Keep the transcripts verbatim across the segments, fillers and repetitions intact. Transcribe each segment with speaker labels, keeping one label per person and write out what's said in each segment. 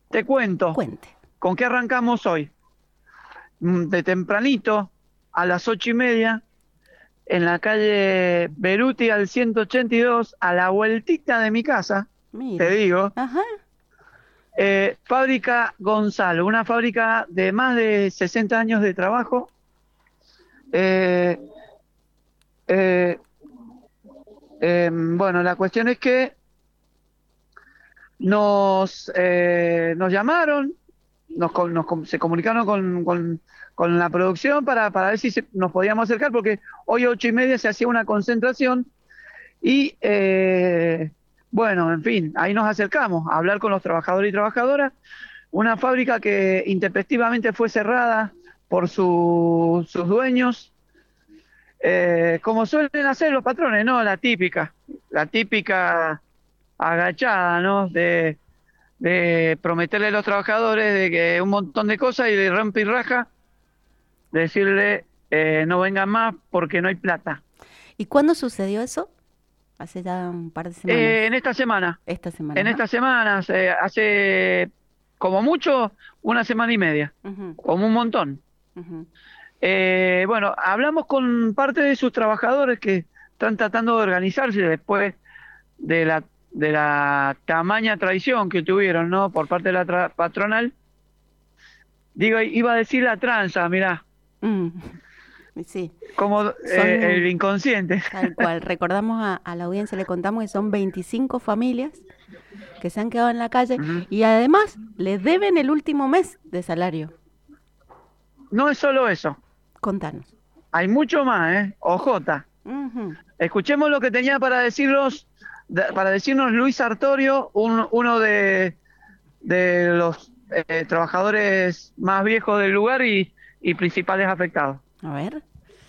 Speaker 1: Te cuento,
Speaker 2: Cuente.
Speaker 1: ¿con qué arrancamos hoy? Mm, De tempranito, a las ocho y media, en la calle Beruti al ciento ochenta y dos, a la vueltita de mi casa, te
Speaker 2: Mire.
Speaker 1: digo,
Speaker 2: Ajá.
Speaker 1: eh, Fábrica Gonzalo, una fábrica de más de sesenta años de trabajo. Eh, eh, eh, bueno, la cuestión es que nos, eh, nos llamaron, nos, con- nos com- se comunicaron con, con- con la producción para, para ver si se- nos podíamos acercar, porque hoy ocho y media se hacía una concentración y, eh, bueno, en fin, ahí nos acercamos a hablar con los trabajadores y trabajadoras. Una fábrica que intempestivamente fue cerrada por su- sus dueños, eh, como suelen hacer los patrones, ¿no? La típica, la típica agachada, ¿no? De, de prometerle a los trabajadores de que un montón de cosas y de rompe y raja, decirle eh, no vengan más porque no hay plata.
Speaker 2: ¿Y cuándo sucedió eso? Hace ya un par de
Speaker 1: Eh,
Speaker 2: semanas.
Speaker 1: en esta semana,
Speaker 2: Esta semana,
Speaker 1: en
Speaker 2: ¿no?
Speaker 1: estas semanas, eh, hace como mucho una semana y media,
Speaker 2: Ujú,
Speaker 1: como un montón.
Speaker 2: ujú.
Speaker 1: Eh, bueno, hablamos con parte de sus trabajadores que están tratando de organizarse después de la, de la tamaña traición que tuvieron, ¿no? Por parte de la tra- patronal. Digo, iba a decir la tranza, mirá,
Speaker 2: Mm, sí,
Speaker 1: como eh, el
Speaker 2: son
Speaker 1: inconsciente.
Speaker 2: tal cual. Recordamos a, a la audiencia, le contamos que son veinticinco familias que se han quedado en la calle
Speaker 1: Ujú.
Speaker 2: y además les deben el último mes de salario.
Speaker 1: No es solo eso,
Speaker 2: Contanos.
Speaker 1: hay mucho más, ¿eh? Ojota.
Speaker 2: Ujú.
Speaker 1: Escuchemos lo que tenía para decirlos, de- para decirnos Luis Artorio, un- uno de, de los eh, trabajadores más viejos del lugar y, y principales afectados.
Speaker 2: A ver.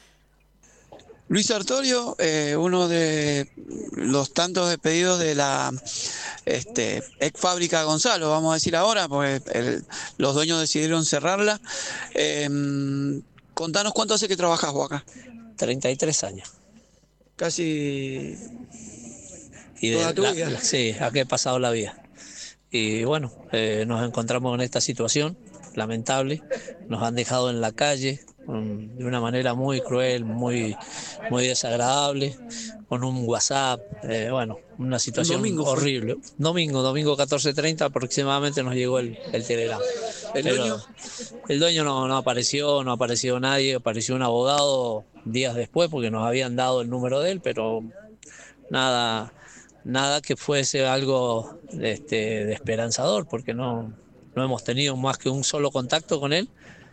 Speaker 3: Luis Sartorio, eh, uno de los tantos despedidos de la este, ex fábrica Gonzalo, vamos a decir ahora, porque el- los dueños decidieron cerrarla. Eh, contanos cuánto hace que trabajas vos acá.
Speaker 4: treinta y tres años.
Speaker 3: Casi
Speaker 4: Y
Speaker 3: toda
Speaker 4: de
Speaker 3: tu
Speaker 4: la,
Speaker 3: vida.
Speaker 4: la- sí, aquí he pasado la vida. Y bueno, eh, nos encontramos en esta situación lamentable. Nos han dejado en la calle um, de una manera muy cruel, muy, muy desagradable, con un WhatsApp. Eh, bueno, una
Speaker 3: Un
Speaker 4: situación
Speaker 3: domingo fue.
Speaker 4: horrible. Domingo, domingo catorce treinta aproximadamente nos llegó el, el telegrama.
Speaker 3: ¿El
Speaker 4: Pero
Speaker 3: dueño?
Speaker 4: el dueño no, no apareció, no apareció nadie, apareció un abogado días después porque nos habían dado el número de él, pero nada, nada que fuese algo este, de esperanzador, porque no, no hemos tenido más que un solo contacto con él,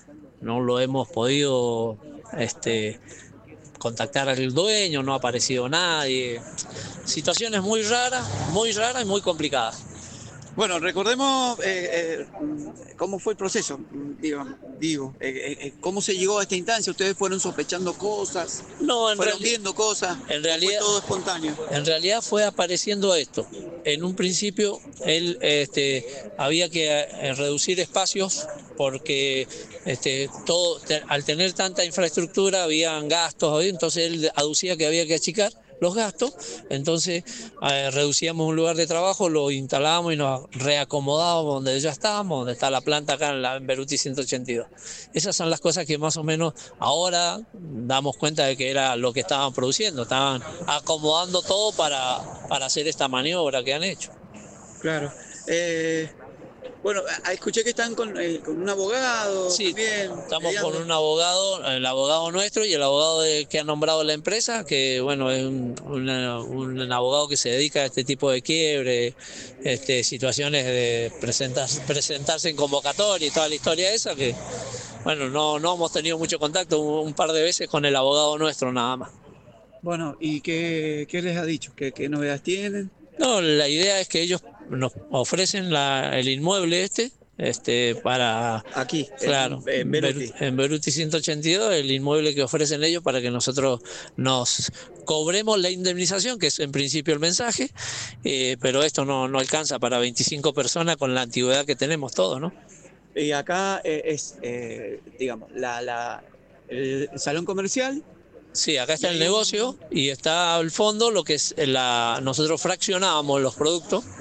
Speaker 4: no lo hemos podido este, contactar al dueño, no ha aparecido nadie. Situaciones muy raras, muy raras y muy complicadas.
Speaker 3: Bueno, recordemos eh, eh, cómo fue el proceso, digo, digo eh, eh, cómo se llegó a esta instancia. Ustedes fueron sospechando cosas,
Speaker 4: No, en
Speaker 3: fueron
Speaker 4: realidad,
Speaker 3: viendo cosas,
Speaker 4: en
Speaker 3: fue
Speaker 4: realidad,
Speaker 3: todo espontáneo.
Speaker 4: en realidad fue apareciendo esto. En un principio él este, había que eh, reducir espacios porque este, todo, te- al tener tanta infraestructura habían gastos, entonces él aducía que había que achicar los gastos, entonces eh, reducíamos un lugar de trabajo, lo instalábamos y nos reacomodábamos donde ya estábamos, donde está la planta acá en, la, en Beruti ciento ochenta y dos. Esas son las cosas que más o menos ahora damos cuenta de que era lo que estaban produciendo, estaban acomodando todo para, para hacer esta maniobra que han hecho.
Speaker 3: Claro. Eh, bueno, a- escuché que están con, eh, con un abogado
Speaker 4: Sí,
Speaker 3: también.
Speaker 4: estamos
Speaker 3: mediando.
Speaker 4: con un abogado, el abogado nuestro y el abogado de- que ha nombrado la empresa, que bueno, es un, una- un abogado que se dedica a este tipo de quiebre, este, situaciones de presentar, presentarse en convocatoria y toda la historia esa, que bueno, no, no hemos tenido mucho contacto, un, un par de veces con el abogado nuestro nada más.
Speaker 3: Bueno, ¿y qué, qué les ha dicho? ¿Qué, qué novedades tienen?
Speaker 4: No, la idea es que ellos nos ofrecen la, el inmueble este, este para,
Speaker 3: Aquí,
Speaker 4: claro,
Speaker 3: en, en
Speaker 4: Beru-
Speaker 3: Beruti.
Speaker 4: en Beruti ciento ochenta y dos, el inmueble que ofrecen ellos para que nosotros nos cobremos la indemnización, que es en principio el mensaje, eh, pero esto no, no alcanza para veinticinco personas con la antigüedad que tenemos todos, ¿no?
Speaker 3: Y acá eh, es, eh, digamos, la, la, el salón comercial.
Speaker 4: Sí, acá está
Speaker 3: Y
Speaker 4: el
Speaker 3: hay un-
Speaker 4: negocio y está al fondo lo que es la, nosotros fraccionábamos los productos.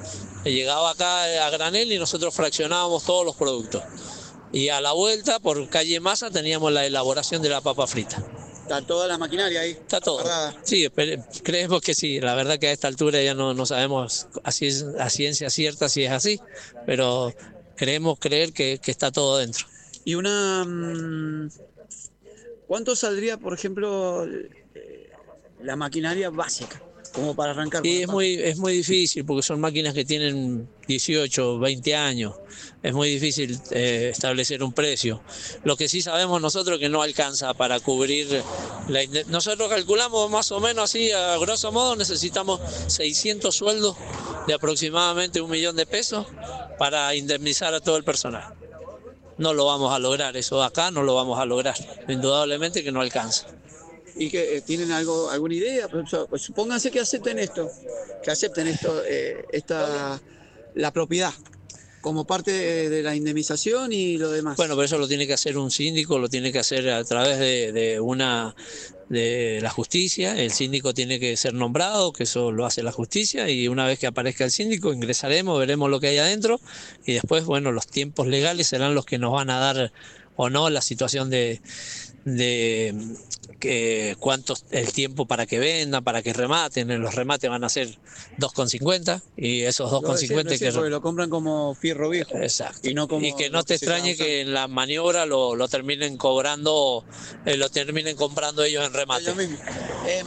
Speaker 4: llegaba acá a granel y nosotros fraccionábamos todos los productos. Y a la vuelta, por calle Masa, teníamos la elaboración de la papa frita.
Speaker 3: Está toda la maquinaria ahí.
Speaker 4: Está todo.
Speaker 3: Guardada.
Speaker 4: Sí, creemos que sí. La verdad que a esta altura ya no, no sabemos así es, a ciencia cierta si es así, pero creemos creer que, que está todo dentro.
Speaker 3: Y una... ¿Cuánto saldría, por ejemplo, la maquinaria básica, como para arrancar?
Speaker 4: Sí, es muy, es muy difícil porque son máquinas que tienen dieciocho, veinte años. Es muy difícil eh, establecer un precio. Lo que sí sabemos nosotros es que no alcanza para cubrir la... Nosotros calculamos más o menos así, a grosso modo, necesitamos seiscientos sueldos de aproximadamente un millón de pesos para indemnizar a todo el personal. No lo vamos a lograr, eso acá no lo vamos a lograr. Indudablemente que no alcanza.
Speaker 3: ¿Y que eh, tienen algo, alguna idea? Pues, supónganse que acepten esto, que acepten esto, eh, esta, la propiedad como parte de, de la indemnización y lo demás.
Speaker 4: Bueno, pero eso lo tiene que hacer un síndico, lo tiene que hacer a través de, de una de la justicia. El síndico tiene que ser nombrado, que eso lo hace la justicia, y una vez que aparezca el síndico ingresaremos, veremos lo que hay adentro y después, bueno, los tiempos legales serán los que nos van a dar o no la situación de de que cuánto el tiempo para que vendan, para que rematen. En los remates van a ser dos con cincuenta y esos dos con cincuenta que
Speaker 3: porque lo compran como fierro viejo.
Speaker 4: Exacto.
Speaker 3: Y, no como
Speaker 4: y que no te extrañe que en la maniobra lo, lo terminen cobrando, eh, lo terminen comprando ellos en remate.
Speaker 3: Eh,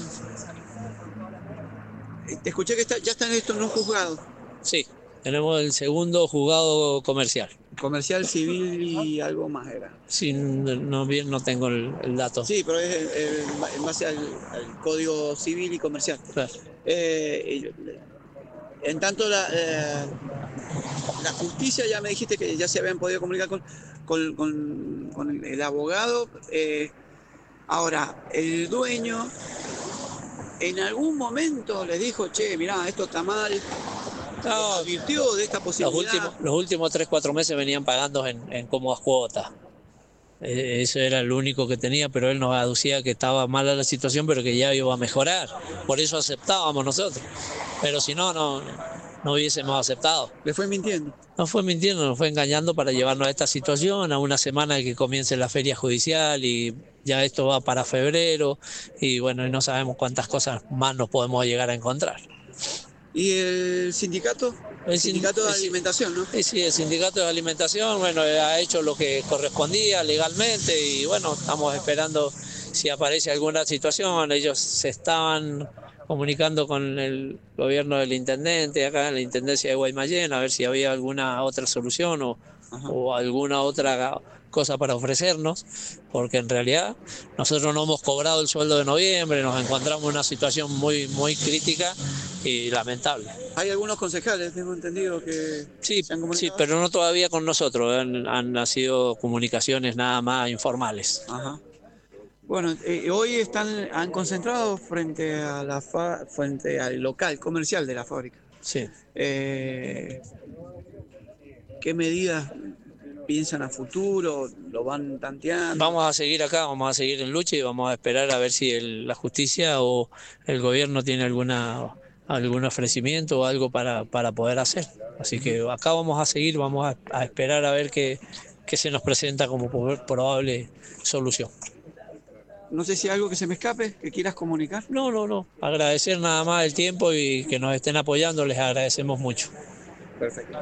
Speaker 3: te escuché que está, ya están estos no juzgados.
Speaker 4: Sí, tenemos el segundo juzgado comercial.
Speaker 3: Comercial, civil y algo más era.
Speaker 4: Sí, no bien no tengo el, el dato.
Speaker 3: Sí, pero es eh, en base al, al código civil y comercial.
Speaker 4: Claro.
Speaker 3: Eh, en tanto la, eh, la justicia, ya me dijiste que ya se habían podido comunicar con, con, con, con el abogado. Eh, ahora, el dueño en algún momento les dijo, che, mirá, esto está mal. No, advirtió de esta posibilidad.
Speaker 4: Los últimos, los últimos tres, cuatro meses venían pagando en, en cómodas cuotas. Eh, eso era lo único que tenía, pero él nos aducía que estaba mala la situación, pero que ya iba a mejorar. Por eso aceptábamos nosotros. Pero si no, no, no hubiésemos aceptado.
Speaker 3: ¿Le fue mintiendo?
Speaker 4: Nos fue mintiendo, nos fue engañando para llevarnos a esta situación, a una semana de que comience la feria judicial y ya esto va para febrero. Y bueno, y no sabemos cuántas cosas más nos podemos llegar a encontrar.
Speaker 3: ¿Y el sindicato? El, el sindicato de alimentación, ¿no?
Speaker 4: Sí, sí, el sindicato de alimentación, bueno, ha hecho lo que correspondía legalmente y bueno, estamos esperando si aparece alguna situación. Ellos se estaban comunicando con el gobierno del intendente, acá en la intendencia de Guaymallén, a ver si había alguna otra solución o, o alguna otra cosa para ofrecernos, porque en realidad nosotros no hemos cobrado el sueldo de noviembre, nos encontramos en una situación muy, muy crítica y lamentable.
Speaker 3: Hay algunos concejales, tengo entendido que
Speaker 4: sí,
Speaker 3: se han comunicado.
Speaker 4: Sí, pero no todavía con nosotros, han, han sido comunicaciones nada más informales.
Speaker 3: Ajá. Bueno, eh, hoy están han concentrado frente a la fa, frente al local comercial de la fábrica.
Speaker 4: Sí.
Speaker 3: Eh, ¿Qué medidas piensan a futuro? ¿Lo van tanteando?
Speaker 4: Vamos a seguir acá, vamos a seguir en lucha y vamos a esperar a ver si el, la justicia o el gobierno tiene alguna algún ofrecimiento o algo para, para poder hacer. Así que acá vamos a seguir, vamos a, a esperar a ver qué, qué se nos presenta como probable solución.
Speaker 3: No sé si hay algo que se me escape, que quieras comunicar.
Speaker 4: No, no, no. Agradecer nada más el tiempo y que nos estén apoyando, les agradecemos mucho.
Speaker 3: Perfecto.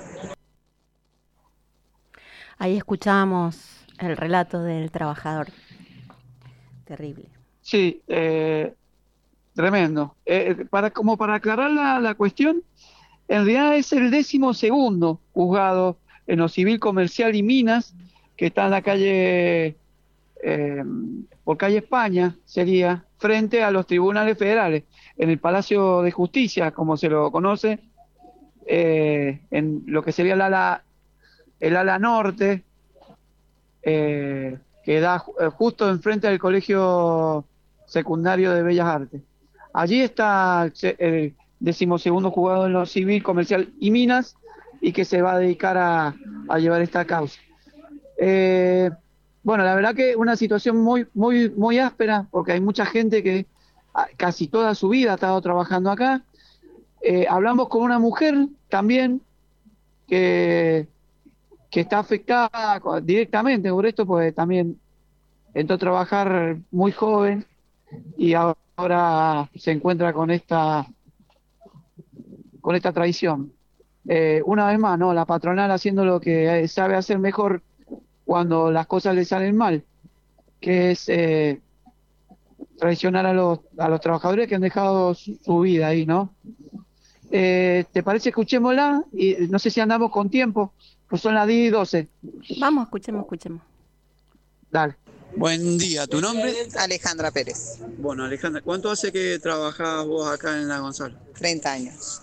Speaker 2: Ahí escuchamos el relato del trabajador. Terrible.
Speaker 1: Sí, eh, tremendo. Eh, para, como para aclarar la, la cuestión, en realidad es el décimo segundo juzgado en lo civil, comercial y minas, que está en la calle, eh, por calle España, sería, frente a los tribunales federales, en el Palacio de Justicia, como se lo conoce, eh, en lo que sería el ala, el ala norte, eh, que da justo enfrente del Colegio Secundario de Bellas Artes. Allí está el decimosegundo juzgado en lo civil, comercial y minas, y que se va a dedicar a, a llevar esta causa. Eh, bueno, la verdad que una situación muy, muy, muy áspera, porque hay mucha gente que casi toda su vida ha estado trabajando acá. Eh, hablamos con una mujer también que, que está afectada co- directamente por esto, pues también entró a trabajar muy joven y ahora se encuentra con esta, con esta traición. Eh, una vez más, ¿no? La patronal haciendo lo que eh, sabe hacer mejor cuando las cosas le salen mal, que es eh, traicionar a los, a los trabajadores que han dejado su, su vida ahí, ¿no? Eh, ¿te parece? Escuchémosla y no sé si andamos con tiempo, pues son las diez y doce.
Speaker 2: Vamos, escuchemos, escuchemos.
Speaker 1: Dale.
Speaker 3: Buen día, ¿tu nombre?
Speaker 5: Alejandra Pérez,
Speaker 3: Bueno, Alejandra, ¿cuánto hace que trabajás vos acá en la Gonzalo?
Speaker 5: treinta años.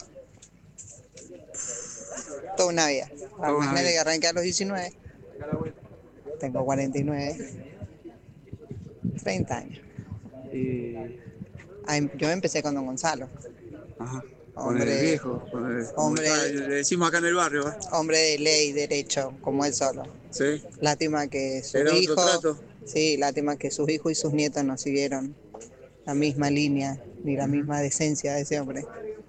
Speaker 5: Toda una vida.
Speaker 3: Toda una
Speaker 5: Imagínate
Speaker 3: vida.
Speaker 5: que arranqué a los diecinueve. Tengo cuarenta y nueve. treinta años.
Speaker 3: Y...
Speaker 5: Ahí- Yo empecé con Don Gonzalo.
Speaker 3: Ajá. Con
Speaker 5: Hombre-
Speaker 3: el viejo, con el,
Speaker 5: hombre-
Speaker 3: como le decimos acá en el barrio, ¿eh?
Speaker 5: Hombre de ley, derecho, como él solo.
Speaker 3: Sí.
Speaker 5: Lástima que sus
Speaker 3: Era otro
Speaker 5: hijos.
Speaker 3: trato.
Speaker 5: Sí, lástima que sus hijos y sus nietos no siguieron la misma línea ni la misma decencia de ese hombre.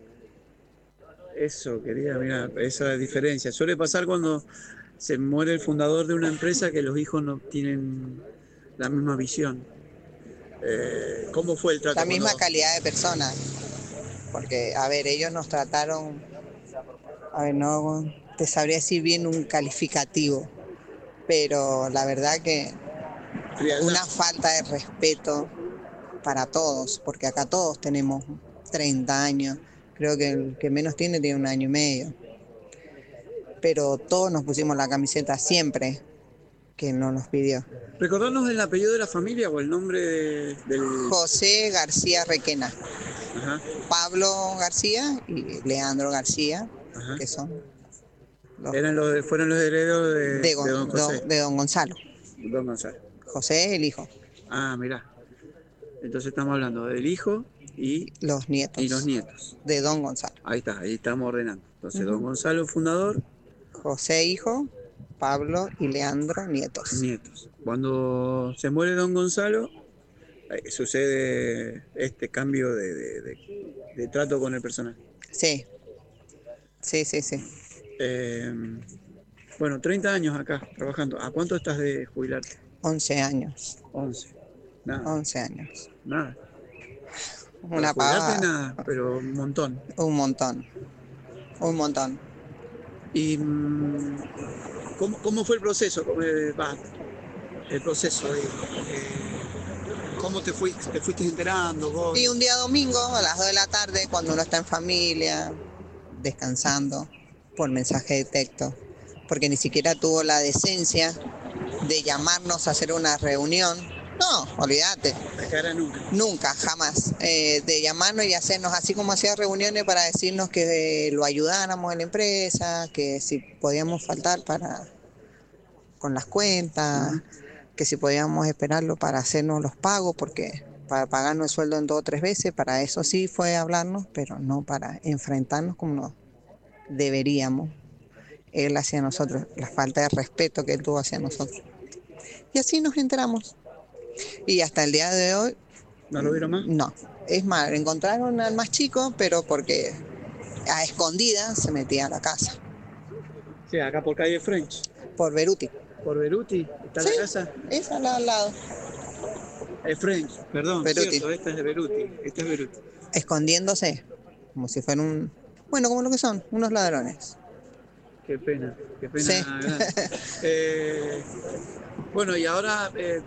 Speaker 3: Eso, quería, mira, esa diferencia. Suele pasar cuando se muere el fundador de una empresa que los hijos no tienen la misma visión. Eh, ¿Cómo fue el trato?
Speaker 5: La misma
Speaker 3: cuando-
Speaker 5: calidad de persona. Porque, a ver, ellos nos trataron, a ver, no te sabría decir bien un calificativo, pero la verdad que
Speaker 3: frialdad?
Speaker 5: una falta de respeto para todos, porque acá todos tenemos treinta años, creo que el que menos tiene tiene un año y medio, pero todos nos pusimos la camiseta siempre que no nos pidió.
Speaker 3: ¿Recordarnos el apellido de la familia o el nombre de- del...?
Speaker 5: José García Requena,
Speaker 3: Ajá,
Speaker 5: Pablo García y Leandro García,
Speaker 3: ajá.
Speaker 5: que son los
Speaker 3: Eran los de- fueron los herederos de,
Speaker 5: de,
Speaker 3: de
Speaker 5: Gon-
Speaker 3: don José.
Speaker 5: don- de don Gonzalo.
Speaker 3: Don Gonzalo.
Speaker 5: José, el hijo,
Speaker 3: Ah, mirá. Entonces estamos hablando del hijo y,
Speaker 5: los nietos
Speaker 3: y los nietos.
Speaker 5: de don Gonzalo.
Speaker 3: Ahí está, ahí estamos ordenando. Entonces,
Speaker 5: Ujú.
Speaker 3: don Gonzalo, fundador,
Speaker 5: José, hijo, Pablo y Leandro, nietos.
Speaker 3: nietos. Cuando se muere don Gonzalo, eh, sucede este cambio de, de- de- de trato con el personal.
Speaker 5: Sí, sí, sí, sí.
Speaker 3: Eh, bueno, treinta años acá trabajando. ¿A cuánto estás de jubilarte?
Speaker 5: once años,
Speaker 3: once. Nada,
Speaker 5: once años.
Speaker 3: nada.
Speaker 5: Una
Speaker 3: Para jubilarte,
Speaker 5: paga,
Speaker 3: nada, pero un montón.
Speaker 5: un montón, un montón.
Speaker 3: ¿Y mm, cómo, cómo fue el proceso? ¿Cómo, eh, va, el proceso, digo, eh, ¿cómo te fuiste, te fuiste enterando vos?
Speaker 5: Y un día domingo a las dos de la tarde, cuando uno está en familia, descansando, por mensaje de texto, porque ni siquiera tuvo la decencia de llamarnos a hacer una reunión. No, olvídate.
Speaker 3: La cara nunca.
Speaker 5: Nunca, jamás. Eh, de llamarnos y hacernos, así como hacía reuniones para decirnos que eh, lo ayudáramos en la empresa, que si podíamos faltar para con las cuentas,
Speaker 3: Ujú.
Speaker 5: que si podíamos esperarlo para hacernos los pagos, porque para pagarnos el sueldo en dos o tres veces, para eso sí fue hablarnos, pero no para enfrentarnos como nos deberíamos. Él hacia nosotros, la falta de respeto que él tuvo hacia nosotros. Y así nos enteramos. Y hasta el día de hoy,
Speaker 3: ¿No lo vieron más?
Speaker 5: no. Es más, encontraron al más chico, pero porque a escondidas se metía a la casa.
Speaker 3: Sí, acá por calle French.
Speaker 5: Por Beruti.
Speaker 3: Por Beruti, está
Speaker 5: Sí.
Speaker 3: la casa.
Speaker 5: Es al lado, al lado.
Speaker 3: Es French, perdón,
Speaker 5: Beruti.
Speaker 3: cierto, esta es de Beruti. Esta es Beruti.
Speaker 5: Escondiéndose. Como si fueran un... Bueno, como lo que son, unos ladrones.
Speaker 3: Qué pena, qué pena.
Speaker 5: Sí.
Speaker 3: grande. Eh, bueno, y ahora, eh,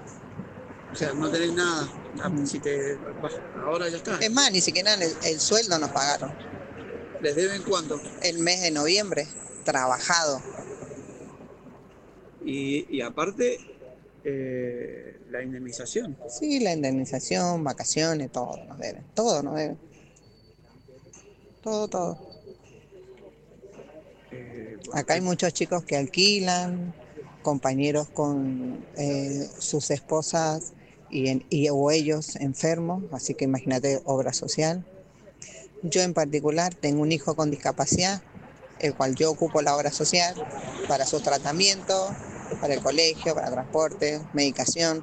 Speaker 3: o sea, no tenés nada. Ah, Si te, bah, ahora ya está.
Speaker 5: Es más, ni siquiera el, el sueldo nos pagaron.
Speaker 3: ¿Les deben cuánto?
Speaker 5: El mes de noviembre, trabajado.
Speaker 3: Y, y aparte, eh, la indemnización.
Speaker 5: Sí, la indemnización, vacaciones, todo nos deben. Todo nos deben. Todo, todo.
Speaker 3: Eh,
Speaker 5: Acá hay muchos chicos que alquilan, compañeros con eh, sus esposas y, en- y- o ellos enfermos, así que imagínate obra social. Yo en particular tengo un hijo con discapacidad, el cual yo ocupo la obra social para su tratamiento, para el colegio, para transporte, medicación.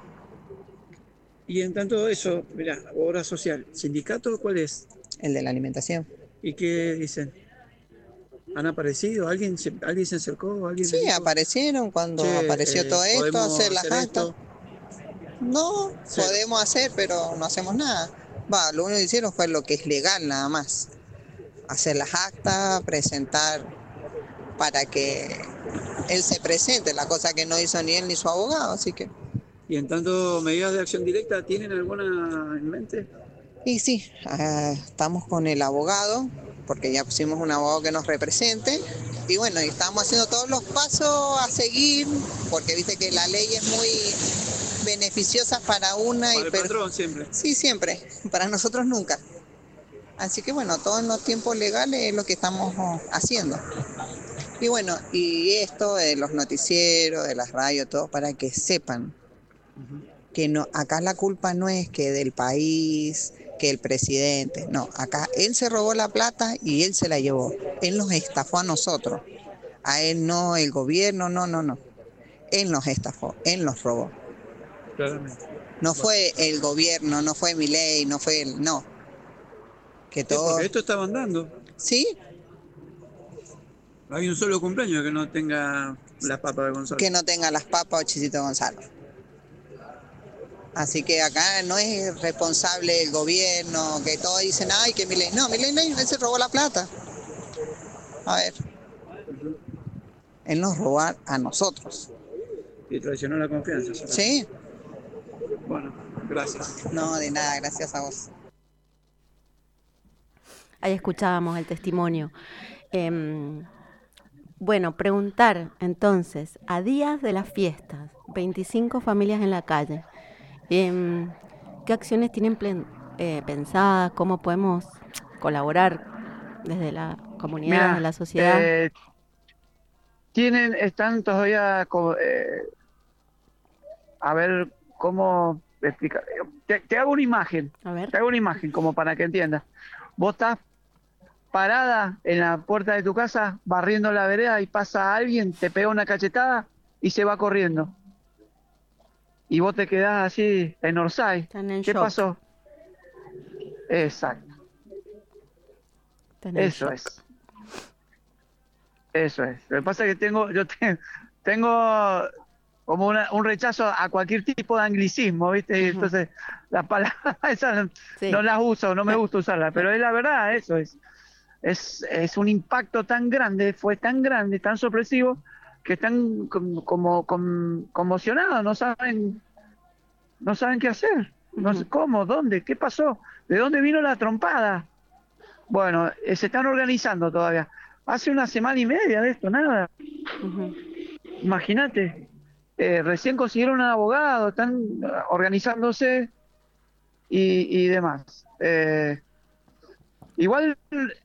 Speaker 3: Y en tanto eso, mira, obra social, ¿sindicato cuál es?
Speaker 5: El de la alimentación.
Speaker 3: ¿Y qué dicen? ¿Han aparecido? ¿Alguien se, alguien se acercó? ¿Alguien
Speaker 5: Sí, aparecieron cuando
Speaker 3: che,
Speaker 5: apareció
Speaker 3: eh,
Speaker 5: todo esto,
Speaker 3: podemos
Speaker 5: hacer las
Speaker 3: hacer
Speaker 5: actas.
Speaker 3: esto?
Speaker 5: No,
Speaker 3: Cero.
Speaker 5: podemos hacer, pero no hacemos nada. Va, lo único que hicieron fue lo que es legal nada más. Hacer las actas, presentar para que él se presente, la cosa que no hizo ni él ni su abogado, así que...
Speaker 3: ¿Y en tanto medidas de acción directa tienen alguna en mente?
Speaker 5: Y sí, uh, estamos con el abogado, porque ya pusimos un abogado que nos represente, y bueno, y estamos haciendo todos los pasos a seguir, porque viste que la ley es muy beneficiosa para una
Speaker 3: Para
Speaker 5: y...
Speaker 3: el
Speaker 5: per...
Speaker 3: patrón siempre.
Speaker 5: Sí, siempre, para nosotros nunca. Así que bueno, todos los tiempos legales es lo que estamos uh, haciendo. Y bueno, y esto de los noticieros, de las radios, todo, para que sepan que no, acá la culpa no es que del país, que el presidente, no, acá él se robó la plata y él se la llevó, él nos estafó a nosotros, a él no el gobierno, no, no, no, él nos estafó, él nos robó.
Speaker 3: Claramente.
Speaker 5: No fue el gobierno, no fue Milei, no fue él, no. Que
Speaker 3: Sí,
Speaker 5: todo...
Speaker 3: porque esto está andando.
Speaker 5: Sí.
Speaker 3: Hay un solo cumpleaños que no tenga las papas de Gonzalo.
Speaker 5: Que no tenga las papas o Chisito Gonzalo. Así que acá no es responsable el gobierno, que todos dicen, ay, que Milei. No, Milei no, él se robó la plata. A ver. Él nos robó a nosotros.
Speaker 3: Y traicionó la confianza. ¿sabes?
Speaker 5: Sí.
Speaker 3: Bueno, gracias.
Speaker 5: No, de nada, gracias a vos.
Speaker 2: Ahí escuchábamos el testimonio. Eh, bueno, preguntar entonces, a días de las fiestas, veinticinco familias en la calle, eh, ¿qué acciones tienen plen- eh, pensadas? ¿Cómo podemos colaborar desde la comunidad,
Speaker 1: Mirá,
Speaker 2: desde la sociedad?
Speaker 1: eh, tienen, están todavía, co- eh, a ver cómo explicar. Te, te hago una imagen,
Speaker 2: A ver.
Speaker 1: te hago una imagen como para que entiendas. Vos estás parada en la puerta de tu casa, barriendo la vereda y pasa alguien, te pega una cachetada y se va corriendo. Y vos te quedás así en Orsay.
Speaker 2: Están en
Speaker 1: ¿Qué
Speaker 2: shock.
Speaker 1: pasó? Exacto.
Speaker 2: Están en
Speaker 1: Eso
Speaker 2: shock.
Speaker 1: es. Eso es. Lo que pasa es que tengo, yo te- tengo como una- un rechazo a cualquier tipo de anglicismo, ¿viste? Y
Speaker 2: Ujú.
Speaker 1: entonces las palabras esas
Speaker 2: Sí.
Speaker 1: no las uso, no me gusta usarlas, pero es la verdad, eso es. Es, es un impacto tan grande, fue tan grande, tan sorpresivo, que están com- como com- conmocionados, no saben, no saben qué hacer, no sé
Speaker 2: Ujú.
Speaker 1: cómo, dónde, qué pasó, de dónde vino la trompada. Bueno, eh, se están organizando todavía. Hace una semana y media de esto, nada.
Speaker 2: Ujú.
Speaker 1: Imagínate, eh, recién consiguieron un abogado, están eh, organizándose y, y demás. Eh, igual,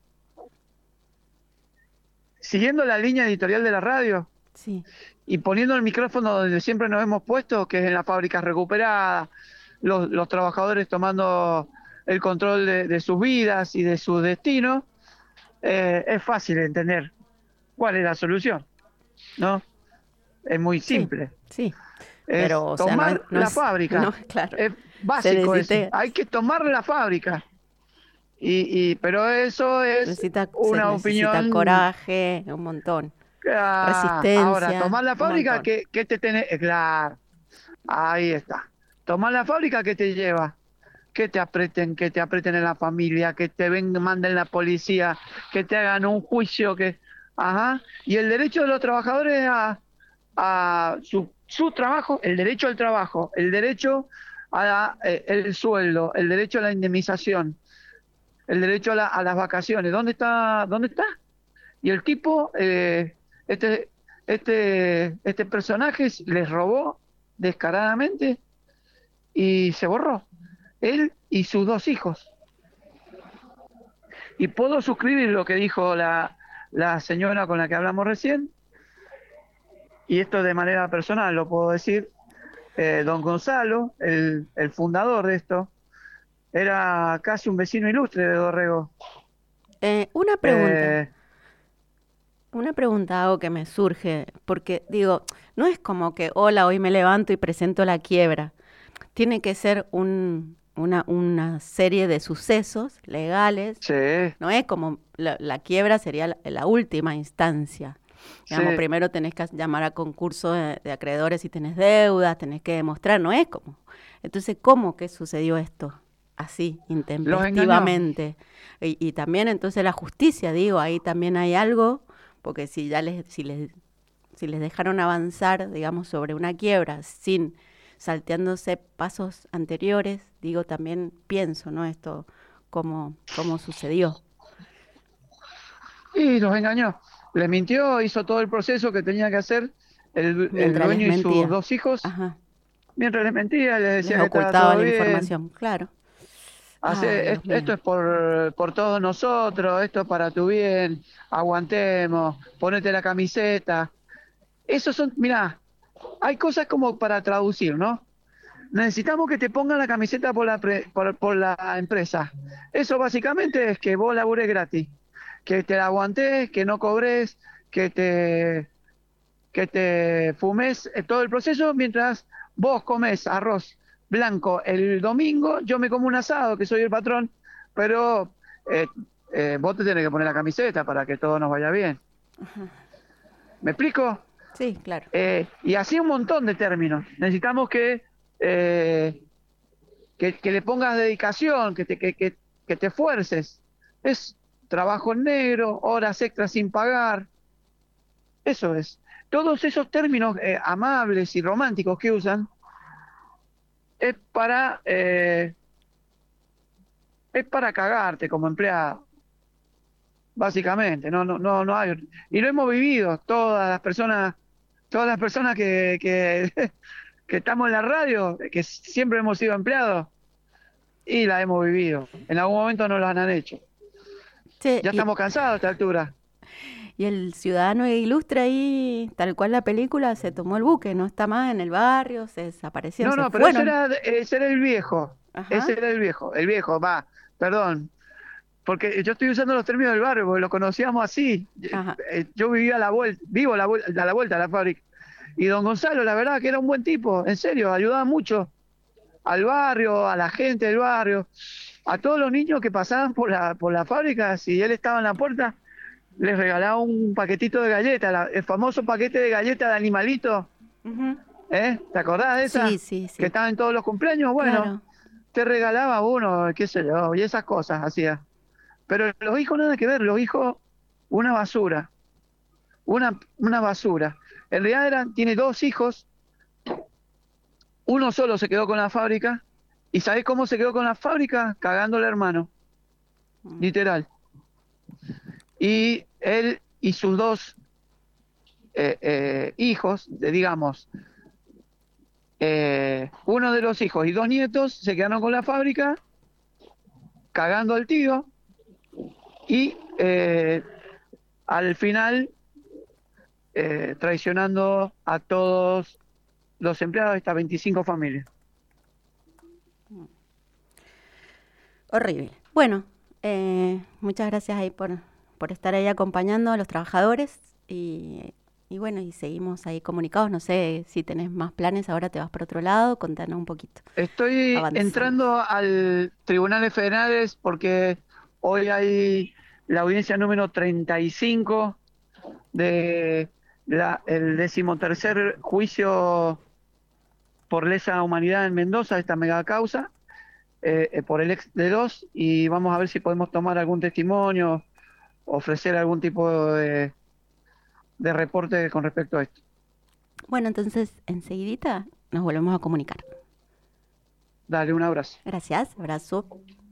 Speaker 1: siguiendo la línea editorial de la radio
Speaker 2: Sí.
Speaker 1: y poniendo el micrófono donde siempre nos hemos puesto, que es en las fábricas recuperadas, los, los trabajadores tomando el control de, de sus vidas y de sus destinos, eh, es fácil entender cuál es la solución, ¿no? Es muy
Speaker 2: Sí,
Speaker 1: simple.
Speaker 2: sí.
Speaker 1: Es
Speaker 2: Pero, o sea, no
Speaker 1: tomar
Speaker 2: es- no
Speaker 1: la
Speaker 2: es-
Speaker 1: fábrica.
Speaker 2: no, claro.
Speaker 1: Es básico eso.
Speaker 2: necesita-
Speaker 1: Hay que tomar la fábrica. Y, y pero eso es
Speaker 2: Necesita, se
Speaker 1: una
Speaker 2: necesita
Speaker 1: opinión.
Speaker 2: coraje, un montón.
Speaker 1: Ah,
Speaker 2: Resistencia,
Speaker 1: ahora, tomar la
Speaker 2: un
Speaker 1: fábrica,
Speaker 2: montón.
Speaker 1: que, que te tenés. eh, Claro, ahí está. Tomar la fábrica, que te lleva? Que te aprieten, que te aprieten en la familia, que te ven, manden la policía, que te hagan un juicio, que. Ajá. Y el derecho de los trabajadores a, a su, su trabajo, el derecho al trabajo, el derecho a eh, el sueldo, el derecho a la indemnización, el derecho a, la- a las vacaciones. ¿Dónde está? ¿Dónde está? Y el tipo, eh, este, este, este personaje les robó descaradamente y se borró. Él y sus dos hijos. Y puedo suscribir lo que dijo la, la señora con la que hablamos recién, y esto de manera personal lo puedo decir. eh, don Gonzalo, el, el fundador de esto, era casi un vecino ilustre de Dorrego.
Speaker 2: Eh, una pregunta.
Speaker 1: Eh,
Speaker 2: Una pregunta hago que me surge, porque digo, no es como que, hola, hoy me levanto y presento la quiebra. Tiene que ser un, una, una serie de sucesos legales.
Speaker 1: Sí,
Speaker 2: No es como la, la quiebra sería la, la última instancia. Digamos,
Speaker 1: sí.
Speaker 2: primero tenés que llamar a concurso de, de acreedores si tenés deudas, tenés que demostrar, no es como. Entonces, ¿cómo que sucedió esto? Así,
Speaker 1: Los engañó.
Speaker 2: intempestivamente. Y, y también entonces la justicia, digo, ahí también hay algo, porque si ya les, si les, si les dejaron avanzar, digamos, sobre una quiebra sin salteándose pasos anteriores, digo, también pienso, ¿no? Esto, cómo, cómo sucedió.
Speaker 1: Y los engañó. Les mintió, hizo todo el proceso que tenía que hacer el, el
Speaker 2: Mientras les
Speaker 1: dueño y sus
Speaker 2: mentía.
Speaker 1: dos hijos.
Speaker 2: Ajá.
Speaker 1: Mientras les mentía, les
Speaker 2: Les
Speaker 1: decía que estaba
Speaker 2: ocultaba
Speaker 1: todo
Speaker 2: la
Speaker 1: bien.
Speaker 2: información, claro. Ay,
Speaker 1: Hace,
Speaker 2: Dios
Speaker 1: es-
Speaker 2: mío.
Speaker 1: esto es por, por todos nosotros, esto es para tu bien, aguantemos, ponete la camiseta. Esos son, mirá, hay cosas como para traducir, ¿no? Necesitamos que te pongan la camiseta por la, pre- por, por la empresa. Eso básicamente es que vos labures gratis, que te la aguantés, que no cobres, que te, que te fumes eh, todo el proceso mientras vos comes arroz blanco el domingo, yo me como un asado, que soy el patrón, pero eh, eh, vos te tenés que poner la camiseta para que todo nos vaya bien. ¿Me explico?
Speaker 2: Sí, claro.
Speaker 1: Eh, y así un montón de términos. Necesitamos que, eh, que, que le pongas dedicación, que te, que, que, que te esfuerces. Es trabajo en negro, horas extras sin pagar. Eso es. Todos esos términos eh, amables y románticos que usan es para eh, es para cagarte como empleado, básicamente. No, no, no, no hay. Y lo hemos vivido todas las personas, todas las personas que, que, que estamos en la radio, que siempre hemos sido empleados y la hemos vivido. En algún momento nos lo han hecho.
Speaker 2: Che,
Speaker 1: Ya
Speaker 2: y,
Speaker 1: estamos cansados a esta altura.
Speaker 2: y el ciudadano ilustre ahí, tal cual la película, se tomó el buque, no está más en el barrio, se desaparecieron,
Speaker 1: No,
Speaker 2: se
Speaker 1: no, pero ese
Speaker 2: fueron.
Speaker 1: era, ese era el viejo.
Speaker 2: Ajá.
Speaker 1: Ese era el viejo. El viejo, va, perdón. Porque yo estoy usando los términos del barrio, porque lo conocíamos así.
Speaker 2: Ajá.
Speaker 1: Eh, Yo vivía a la vuelta, vivo a la, vuel- a la vuelta a la fábrica. Y don Gonzalo, la verdad que era un buen tipo, en serio, ayudaba mucho al barrio, a la gente del barrio, a todos los niños que pasaban por la, por la fábrica. Si él estaba en la puerta, les regalaba un paquetito de galletas, la- el famoso paquete de galletas de animalito.
Speaker 2: Ujú.
Speaker 1: ¿Eh? ¿Te acordás de esa?
Speaker 2: Sí, sí, sí.
Speaker 1: Que estaba en todos los cumpleaños. Bueno,
Speaker 2: Claro.
Speaker 1: te regalaba uno, qué sé yo, y esas cosas hacía. Pero los hijos nada que ver, los hijos una basura, una, una basura. En realidad eran, tiene dos hijos, uno solo se quedó con la fábrica, y ¿sabés cómo se quedó con la fábrica? Cagándole hermano,
Speaker 2: Mm.
Speaker 1: literal. Y él y sus dos eh, eh, hijos, de- digamos, eh, uno de los hijos y dos nietos se quedaron con la fábrica, cagando al tío, y eh, al final eh, traicionando a todos los empleados de estas veinticinco familias.
Speaker 2: Horrible. Bueno, eh, muchas gracias ahí por, por estar ahí acompañando a los trabajadores y, y bueno, y seguimos ahí comunicados. No sé si tenés más planes, ahora te vas por otro lado, contanos un poquito.
Speaker 1: Estoy
Speaker 2: Avanzamos.
Speaker 1: entrando al Tribunales Federales porque hoy hay la audiencia número treinta y cinco de la, el decimotercer juicio por lesa humanidad en Mendoza, esta mega causa, eh, eh, por el ex de dos, y vamos a ver si podemos tomar algún testimonio, ofrecer algún tipo de, de reporte con respecto a esto.
Speaker 2: Bueno, entonces enseguidita nos volvemos a comunicar.
Speaker 1: Dale, un abrazo.
Speaker 2: Gracias, abrazo.